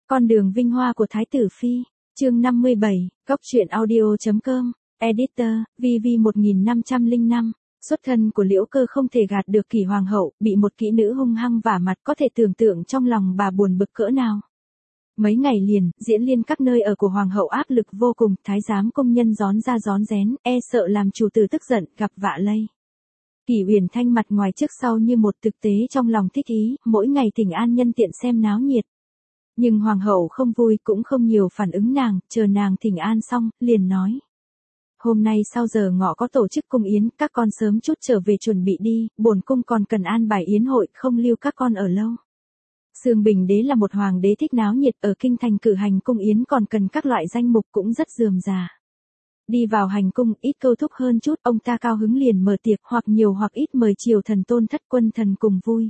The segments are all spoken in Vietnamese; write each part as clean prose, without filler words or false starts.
Con đường vinh hoa của Thái tử Phi, chương 57, Cốc truyện audio.com, Editor, VV1505. Xuất thân của Liễu Cơ không thể gạt được Kỷ hoàng hậu, bị một kỹ nữ hung hăng vả mặt có thể tưởng tượng trong lòng bà buồn bực cỡ nào. Mấy ngày liền, diễn liên các nơi ở của hoàng hậu áp lực vô cùng, thái giám công nhân rón ra rón rén, e sợ làm chủ tử tức giận, gặp vạ lây. Kỷ Uyển Thanh mặt ngoài trước sau như một, thực tế trong lòng thích ý, mỗi ngày thỉnh an nhân tiện xem náo nhiệt. Nhưng hoàng hậu không vui cũng không nhiều phản ứng nàng, chờ nàng thỉnh an xong, liền nói. Hôm nay sau giờ ngọ có tổ chức cung yến, các con sớm chút trở về chuẩn bị đi, bổn cung còn cần an bài yến hội, không lưu các con ở lâu. Sương Bình đế là một hoàng đế thích náo nhiệt, ở kinh thành cử hành cung yến còn cần các loại danh mục cũng rất rườm rà. Đi vào hành cung, ít câu thúc hơn chút, ông ta cao hứng liền mở tiệc, hoặc nhiều hoặc ít mời triều thần tôn thất quân thần cùng vui.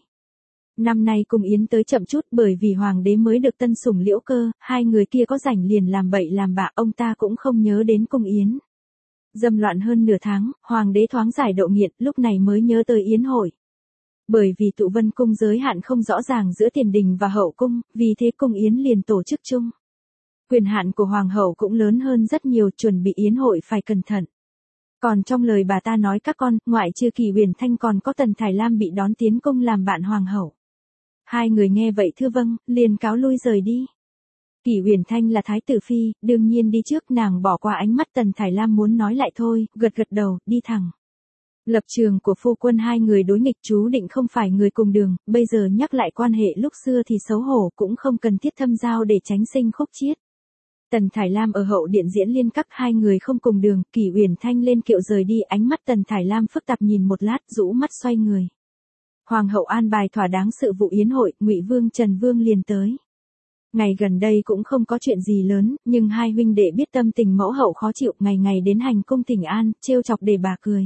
Năm nay cung yến tới chậm chút bởi vì hoàng đế mới được tân sủng Liễu Cơ, hai người kia có rảnh liền làm bậy làm bạ, ông ta cũng không nhớ đến cung yến. Dâm loạn hơn nửa tháng, hoàng đế thoáng giải độ nghiện, lúc này mới nhớ tới yến hội. Bởi vì tụ vân cung giới hạn không rõ ràng giữa tiền đình và hậu cung, vì thế cung yến liền tổ chức chung. Quyền hạn của hoàng hậu cũng lớn hơn rất nhiều, chuẩn bị yến hội phải cẩn thận. Còn trong lời bà ta nói các con, ngoại trừ Kỷ Uyển Thanh còn có Tần Thải Lam bị đón tiến cung làm bạn hoàng hậu. Hai người nghe vậy thưa vâng, liền cáo lui rời đi. Kỷ Uyển Thanh là thái tử phi, đương nhiên đi trước, nàng bỏ qua ánh mắt Tần Thải Lam muốn nói lại thôi, gật gật đầu, đi thẳng. Lập trường của phu quân hai người đối nghịch, chú định không phải người cùng đường, bây giờ nhắc lại quan hệ lúc xưa thì xấu hổ, cũng không cần thiết thâm giao để tránh sinh khúc chiết. Tần Thải Lam ở hậu điện diễn liên các, hai người không cùng đường, Kỷ Uyển Thanh lên kiệu rời đi, ánh mắt Tần Thải Lam phức tạp nhìn một lát, rũ mắt xoay người. Hoàng hậu an bài thỏa đáng sự vụ yến hội, Ngụy Vương Trần Vương liền tới. Ngày gần đây cũng không có chuyện gì lớn, nhưng hai huynh đệ biết tâm tình mẫu hậu khó chịu, ngày ngày đến hành cung thỉnh an, trêu chọc để bà cười.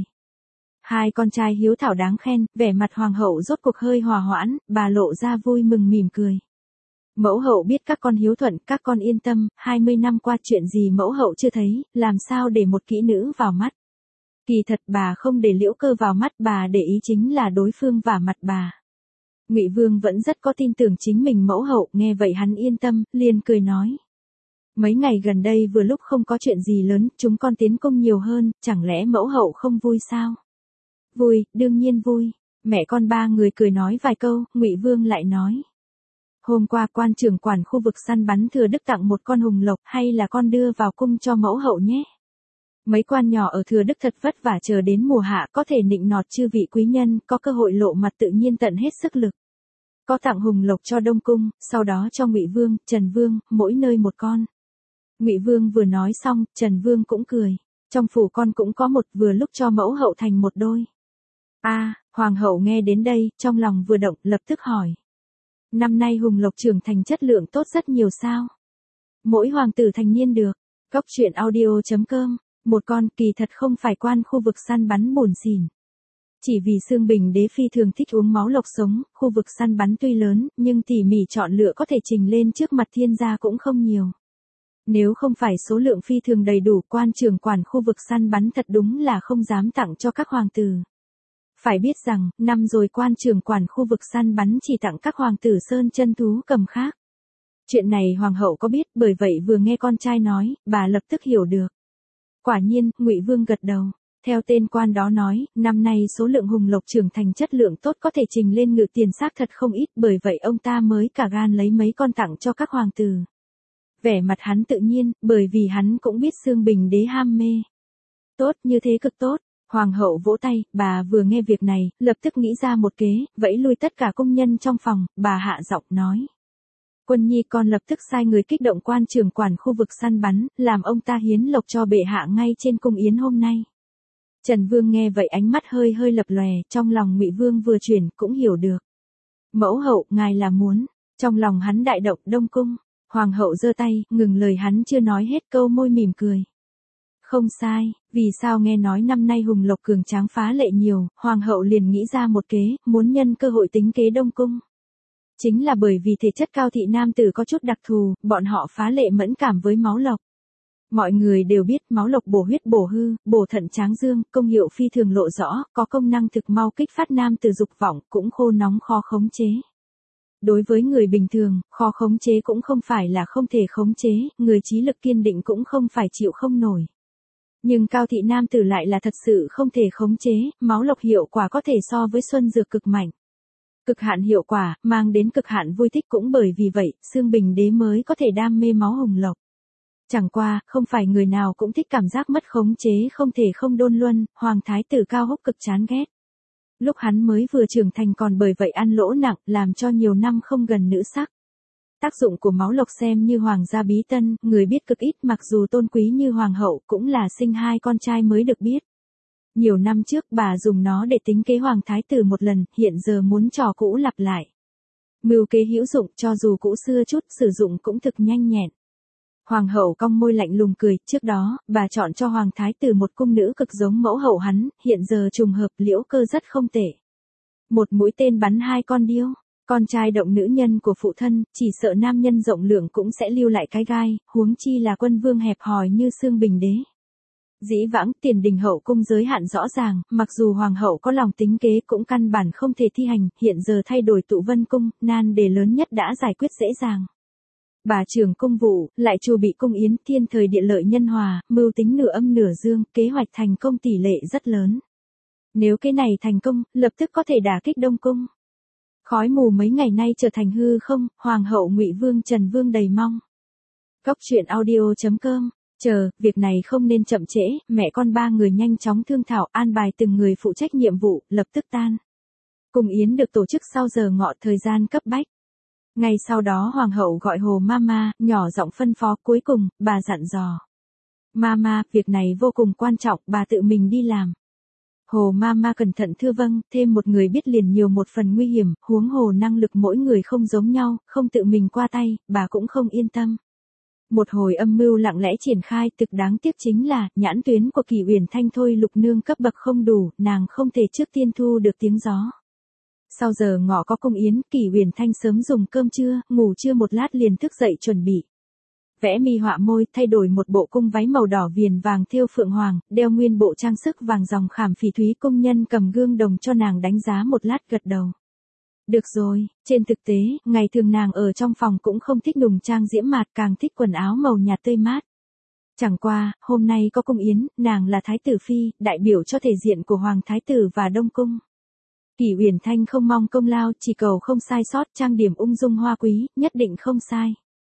Hai con trai hiếu thảo đáng khen, vẻ mặt hoàng hậu rốt cuộc hơi hòa hoãn, bà lộ ra vui mừng mỉm cười. Mẫu hậu biết các con hiếu thuận, các con yên tâm, 20 năm qua chuyện gì mẫu hậu chưa thấy, làm sao để một kỹ nữ vào mắt. Kỳ thật bà không để Liễu Cơ vào mắt, bà để ý chính là đối phương vả mặt bà. Ngụy Vương vẫn rất có tin tưởng chính mình mẫu hậu, nghe vậy hắn yên tâm, liền cười nói. Mấy ngày gần đây vừa lúc không có chuyện gì lớn, chúng con tiến cung nhiều hơn, chẳng lẽ mẫu hậu không vui sao? Vui, đương nhiên vui. Mẹ con ba người cười nói vài câu, Ngụy Vương lại nói. Hôm qua quan trưởng quản khu vực săn bắn Thừa Đức tặng một con hùng lộc, hay là con đưa vào cung cho mẫu hậu nhé. Mấy quan nhỏ ở Thừa Đức thật vất vả chờ đến mùa hạ có thể nịnh nọt chư vị quý nhân, có cơ hội lộ mặt tự nhiên tận hết sức lực. Có tặng hùng lộc cho Đông Cung, sau đó cho Ngụy Vương, Trần Vương, mỗi nơi một con. Ngụy Vương vừa nói xong, Trần Vương cũng cười. Trong phủ con cũng có một, vừa lúc cho mẫu hậu thành một đôi. Hoàng hậu nghe đến đây, trong lòng vừa động, lập tức hỏi. Năm nay hùng lộc trưởng thành chất lượng tốt rất nhiều sao? Mỗi hoàng tử thành niên được. Cốc truyện audio.com, một con, kỳ thật không phải quan khu vực săn bắn buồn xỉn. Chỉ vì Sương Bình đế phi thường thích uống máu lộc sống, khu vực săn bắn tuy lớn, nhưng tỉ mỉ chọn lựa có thể trình lên trước mặt thiên gia cũng không nhiều. Nếu không phải số lượng phi thường đầy đủ, quan trưởng quản khu vực săn bắn thật đúng là không dám tặng cho các hoàng tử. Phải biết rằng, năm rồi quan trưởng quản khu vực săn bắn chỉ tặng các hoàng tử sơn chân thú cầm khác. Chuyện này hoàng hậu có biết, bởi vậy vừa nghe con trai nói, bà lập tức hiểu được. Quả nhiên, Ngụy Vương gật đầu. Theo tên quan đó nói, năm nay số lượng hùng lộc trưởng thành chất lượng tốt có thể trình lên ngự tiền xác thật không ít, bởi vậy ông ta mới cả gan lấy mấy con tặng cho các hoàng tử. Vẻ mặt hắn tự nhiên, bởi vì hắn cũng biết Sương Bình đế ham mê. Tốt, như thế cực tốt. Hoàng hậu vỗ tay, bà vừa nghe việc này, lập tức nghĩ ra một kế, vẫy lui tất cả công nhân trong phòng, bà hạ giọng nói. Quân nhi con lập tức sai người kích động quan trưởng quản khu vực săn bắn, làm ông ta hiến lộc cho bệ hạ ngay trên cung yến hôm nay. Trần Vương nghe vậy ánh mắt hơi hơi lập lòe, trong lòng Ngụy Vương vừa chuyển, cũng hiểu được. Mẫu hậu, ngài là muốn, trong lòng hắn đại động. Đông cung. Hoàng hậu giơ tay, ngừng lời hắn chưa nói hết câu, môi mỉm cười. Không sai, vì sao nghe nói năm nay hùng lộc cường tráng phá lệ nhiều, hoàng hậu liền nghĩ ra một kế, muốn nhân cơ hội tính kế Đông cung. Chính là bởi vì thể chất cao thị nam tử có chút đặc thù, bọn họ phá lệ mẫn cảm với máu lộc. Mọi người đều biết máu lộc bổ huyết bổ hư, bổ thận tráng dương, công hiệu phi thường lộ rõ, có công năng thực mau kích phát nam tử dục vọng, cũng khô nóng khó khống chế. đối với người bình thường, khó khống chế cũng không phải là không thể khống chế, người trí lực kiên định cũng không phải chịu không nổi. Nhưng Cao thị nam tử lại là thật sự không thể khống chế, máu lộc hiệu quả có thể so với xuân dược cực mạnh. Cực hạn hiệu quả, mang đến cực hạn vui thích cũng bởi vì vậy, Xương Bình Đế mới có thể đam mê máu hồng lộc. Chẳng qua, không phải người nào cũng thích cảm giác mất khống chế không thể không đôn luân, Hoàng thái tử Cao Húc cực chán ghét. Lúc hắn mới vừa trưởng thành còn bởi vậy ăn lỗ nặng, làm cho nhiều năm không gần nữ sắc. Tác dụng của máu lộc xem như hoàng gia bí tân, người biết cực ít, mặc dù tôn quý như hoàng hậu cũng là sinh 2 con trai mới được biết. Nhiều năm trước bà dùng nó để tính kế hoàng thái tử một lần, hiện giờ muốn trò cũ lặp lại. Mưu kế hữu dụng, cho dù cũ xưa chút, sử dụng cũng thực nhanh nhẹn. Hoàng hậu cong môi lạnh lùng cười, trước đó, bà chọn cho hoàng thái tử một cung nữ cực giống mẫu hậu hắn, hiện giờ trùng hợp Liễu Cơ rất không tệ. Một mũi tên bắn 2 con điêu, con trai động nữ nhân của phụ thân, chỉ sợ nam nhân rộng lượng cũng sẽ lưu lại cái gai, huống chi là quân vương hẹp hòi như Xương Bình Đế. Dĩ vãng tiền đình hậu cung giới hạn rõ ràng, mặc dù hoàng hậu có lòng tính kế cũng căn bản không thể thi hành, hiện giờ thay đổi tụ vân cung, nan đề lớn nhất đã giải quyết dễ dàng. Bà trưởng cung vụ, lại chu bị cung yến, thiên thời địa lợi nhân hòa, mưu tính nửa âm nửa dương, kế hoạch thành công tỷ lệ rất lớn. Nếu cái này thành công, lập tức có thể đả kích Đông cung. Khói mù mấy ngày nay trở thành hư không, hoàng hậu Ngụy Vương Trần Vương đầy mong. Góc truyện audio.com. Chờ, việc này không nên chậm trễ, mẹ con 3 người nhanh chóng thương thảo, an bài từng người phụ trách nhiệm vụ, lập tức tan. Cung yến được tổ chức sau giờ ngọ, thời gian cấp bách. Ngay sau đó hoàng hậu gọi Hồ Mama, nhỏ giọng phân phó, cuối cùng, bà dặn dò. Mama, việc này vô cùng quan trọng, bà tự mình đi làm. Hồ Mama cẩn thận thưa vâng, thêm một người biết liền nhiều một phần nguy hiểm, huống hồ năng lực mỗi người không giống nhau, không tự mình qua tay, bà cũng không yên tâm. Một hồi âm mưu lặng lẽ triển khai, thực đáng tiếc chính là, nhãn tuyến của Kỳ Uyển Thanh thôi Lục Nương cấp bậc không đủ, nàng không thể trước tiên thu được tiếng gió. Sau giờ ngọ có cung yến, Kỳ Uyển Thanh sớm dùng cơm trưa, ngủ trưa một lát liền thức dậy chuẩn bị. Vẽ mi họa môi, thay đổi một bộ cung váy màu đỏ viền vàng thêu phượng hoàng, đeo nguyên bộ trang sức vàng dòng khảm phỉ thúy, công nhân cầm gương đồng cho nàng đánh giá một lát gật đầu. Được rồi, trên thực tế, ngày thường nàng ở trong phòng cũng không thích nùng trang diễm mạt, càng thích quần áo màu nhạt tươi mát. Chẳng qua, hôm nay có cung yến, nàng là thái tử phi, đại biểu cho thể diện của hoàng thái tử và đông cung. Kỳ Uyển Thanh không mong công lao, chỉ cầu không sai sót, trang điểm ung dung hoa quý, nhất định không sai.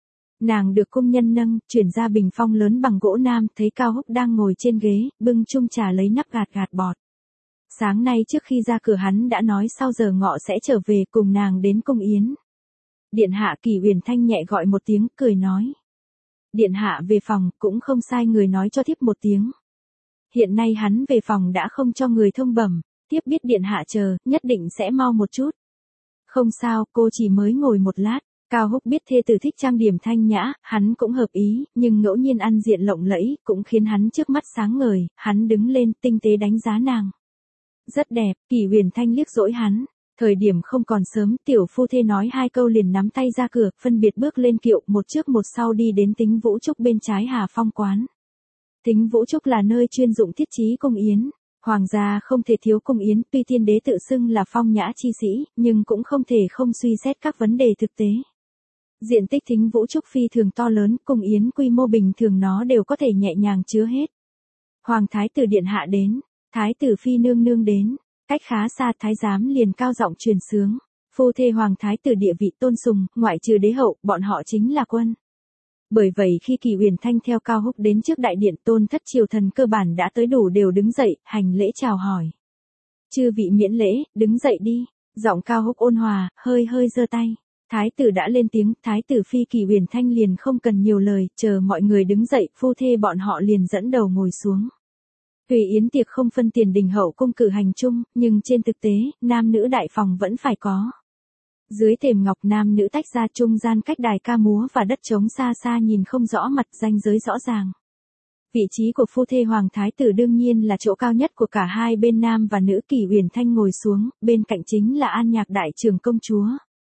Nàng được cung nhân nâng, chuyển ra bình phong lớn bằng gỗ nam, thấy Cao Húc đang ngồi trên ghế, bưng chung trà lấy nắp gạt gạt bọt. Sáng nay trước khi ra cửa hắn đã nói sau giờ ngọ sẽ trở về cùng nàng đến cung yến. Điện hạ, Kỳ Uyển Thanh nhẹ gọi một tiếng, cười nói. Điện hạ về phòng, cũng không sai người nói cho thiếp một tiếng. Hiện nay hắn về phòng đã không cho người thông bẩm, thiếp biết điện hạ chờ, nhất định sẽ mau một chút. Không sao, cô chỉ mới ngồi một lát. Cao Húc biết thê tử thích trang điểm thanh nhã, hắn cũng hợp ý, nhưng ngẫu nhiên ăn diện lộng lẫy, cũng khiến hắn trước mắt sáng ngời, hắn đứng lên tinh tế đánh giá nàng. Rất đẹp, Kỳ Uyển Thanh liếc dỗi hắn. Thời điểm không còn sớm, tiểu phu thê nói 2 câu liền nắm tay ra cửa, phân biệt bước lên kiệu, một trước một sau đi đến Tính Vũ Trúc bên trái Hà Phong quán. Tính Vũ Trúc là nơi chuyên dụng thiết trí cung yến. Hoàng gia không thể thiếu cung yến, tuy tiên đế tự xưng là phong nhã chi sĩ, nhưng cũng không thể không suy xét các vấn đề thực tế. Diện tích Thính Vũ Trúc phi thường to lớn, cung yến quy mô bình thường nó đều có thể nhẹ nhàng chứa hết. Hoàng thái tử điện hạ đến, thái tử phi nương nương đến, cách khá xa thái giám liền cao giọng truyền sướng. Phu thê hoàng thái tử địa vị tôn sùng, ngoại trừ đế hậu, bọn họ chính là quân. Bởi vậy khi Kỳ Uyển Thanh theo Cao Húc đến trước đại điện, tôn thất triều thần cơ bản đã tới đủ đều đứng dậy, hành lễ chào hỏi. Chư vị miễn lễ, đứng dậy đi. Giọng Cao Húc ôn hòa, hơi hơi giơ tay. Thái tử đã lên tiếng, thái tử phi Kỳ Uyển Thanh liền không cần nhiều lời, chờ mọi người đứng dậy, phu thê bọn họ liền dẫn đầu ngồi xuống. Tùy yến tiệc không phân tiền đình hậu cung cử hành chung, nhưng trên thực tế, nam nữ đại phòng vẫn phải có. Dưới thềm ngọc nam nữ tách ra, trung gian cách đài ca múa và đất trống xa xa nhìn không rõ mặt, ranh giới rõ ràng. Vị trí của phu thê hoàng thái tử đương nhiên là chỗ cao nhất của cả hai bên nam và nữ. Kỳ Uyển Thanh ngồi xuống, bên cạnh chính là An Nhạc đại trưởng công chúa.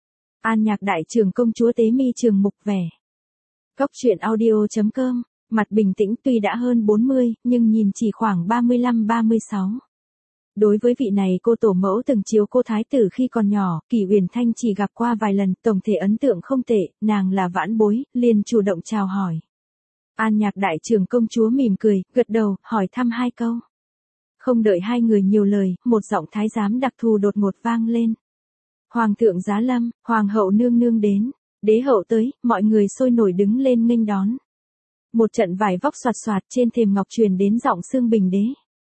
An Nhạc đại trưởng công chúa tế mi trường mục vẻ. Góc truyện audio.com, mặt bình tĩnh tuy đã hơn 40, nhưng nhìn chỉ khoảng 35-36. Đối với vị này cô tổ mẫu từng chiếu cô thái tử khi còn nhỏ, Kỷ Uyển Thanh chỉ gặp qua vài lần, tổng thể ấn tượng không tệ, nàng là vãn bối, liền chủ động chào hỏi. An Nhạc đại trưởng công chúa mỉm cười, gật đầu, hỏi thăm hai câu. Không đợi hai người nhiều lời, một giọng thái giám đặc thù đột ngột vang lên. Hoàng thượng giá lâm, hoàng hậu nương nương đến, đế hậu tới, mọi người sôi nổi đứng lên nghênh đón. Một trận vải vóc xoạt xoạt trên thềm ngọc truyền đến giọng Xương Bình đế.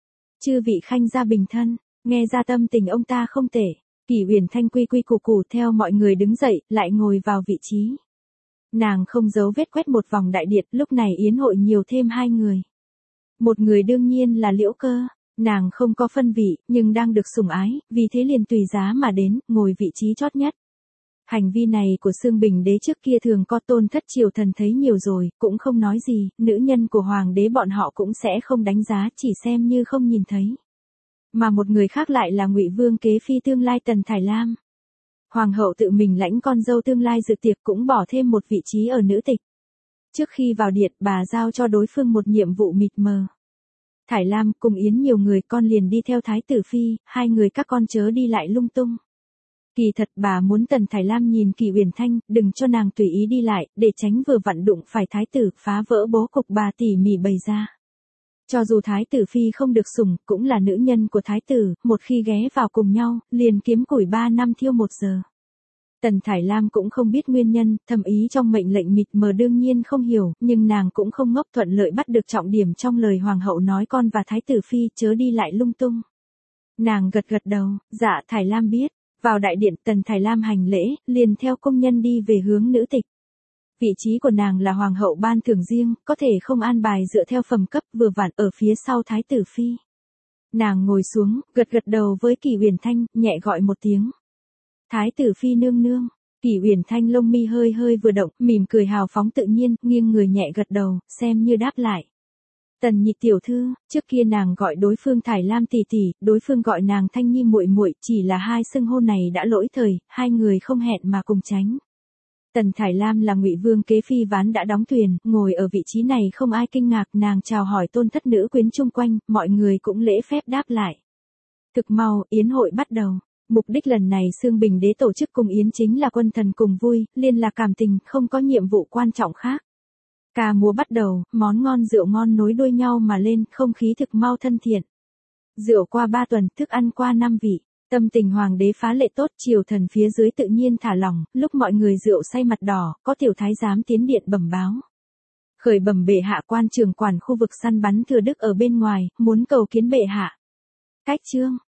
Chư vị khanh gia bình thân, nghe ra tâm tình ông ta không tệ. Kỷ Uyển Thanh quy quy củ củ theo mọi người đứng dậy, lại ngồi vào vị trí. Nàng không giấu vết quét một vòng đại điện, lúc này yến hội nhiều thêm hai người. Một người đương nhiên là Liễu Cơ, nàng không có phân vị, nhưng đang được sủng ái, vì thế liền tùy giá mà đến, ngồi vị trí chót nhất. Hành vi này của Xương Bình đế trước kia thường có Tôn thất triều thần thấy nhiều rồi, cũng không nói gì, nữ nhân của hoàng đế bọn họ cũng sẽ không đánh giá, chỉ xem như không nhìn thấy. Mà một người khác lại là Ngụy Vương kế phi tương lai Tần Thải Lam. Hoàng hậu tự mình lãnh con dâu tương lai dự tiệc cũng bỏ thêm một vị trí ở nữ tịch. Trước khi vào điện, bà giao cho đối phương một nhiệm vụ mịt mờ. Thải Lam cùng yến nhiều người, con liền đi theo thái tử phi, hai người các con chớ đi lại lung tung. Kỳ thật bà muốn Tần Thải Lam nhìn Kỷ Uyển Thanh, đừng cho nàng tùy ý đi lại, để tránh vừa vặn đụng phải thái tử, phá vỡ bố cục bà tỉ mỉ bày ra. Cho dù thái tử phi không được sủng, cũng là nữ nhân của thái tử, một khi ghé vào cùng nhau, liền kiếm củi 3 năm thiêu 1 giờ. Tần Thải Lam cũng không biết nguyên nhân, thầm ý trong mệnh lệnh mịt mờ đương nhiên không hiểu, nhưng nàng cũng không ngốc, thuận lợi bắt được trọng điểm trong lời hoàng hậu nói con và thái tử phi chớ đi lại lung tung. Nàng gật gật đầu, dạ Thải Lam biết. Vào đại điện, Tần Thải Lam hành lễ, liền theo công nhân đi về hướng nữ tịch. Vị trí của nàng là hoàng hậu ban thưởng riêng, có thể không an bài dựa theo phẩm cấp, vừa vặn ở phía sau thái tử phi. Nàng ngồi xuống, gật gật đầu với Kỷ Uyển Thanh, nhẹ gọi một tiếng. Thái tử phi nương nương. Kỷ Uyển Thanh lông mi hơi hơi vừa động, mỉm cười hào phóng tự nhiên, nghiêng người nhẹ gật đầu, xem như đáp lại. Tần Nhị tiểu thư, trước kia nàng gọi đối phương Thải Lam tỷ tỷ, đối phương gọi nàng Thanh Nhi muội muội, chỉ là hai xưng hô này đã lỗi thời, hai người không hẹn mà cùng tránh. Tần Thải Lam là Ngụy Vương kế phi ván đã đóng thuyền, ngồi ở vị trí này không ai kinh ngạc, nàng chào hỏi Tôn thất nữ quyến chung quanh, mọi người cũng lễ phép đáp lại. Thực mau, yến hội bắt đầu. Mục đích lần này Xương Bình đế tổ chức cùng yến chính là quân thần cùng vui, liên lạc cảm tình, không có nhiệm vụ quan trọng khác. Ca múa bắt đầu, món ngon rượu ngon nối đuôi nhau mà lên, không khí thực mau thân thiện. Rượu qua 3 tuần, thức ăn qua 5 vị, tâm tình hoàng đế phá lệ tốt, triều thần phía dưới tự nhiên thả lỏng, lúc mọi người rượu say mặt đỏ, có tiểu thái giám tiến điện bẩm báo. Khởi bẩm bệ hạ, quan trưởng quản khu vực săn bắn Thừa Đức ở bên ngoài, muốn cầu kiến bệ hạ. Cách chương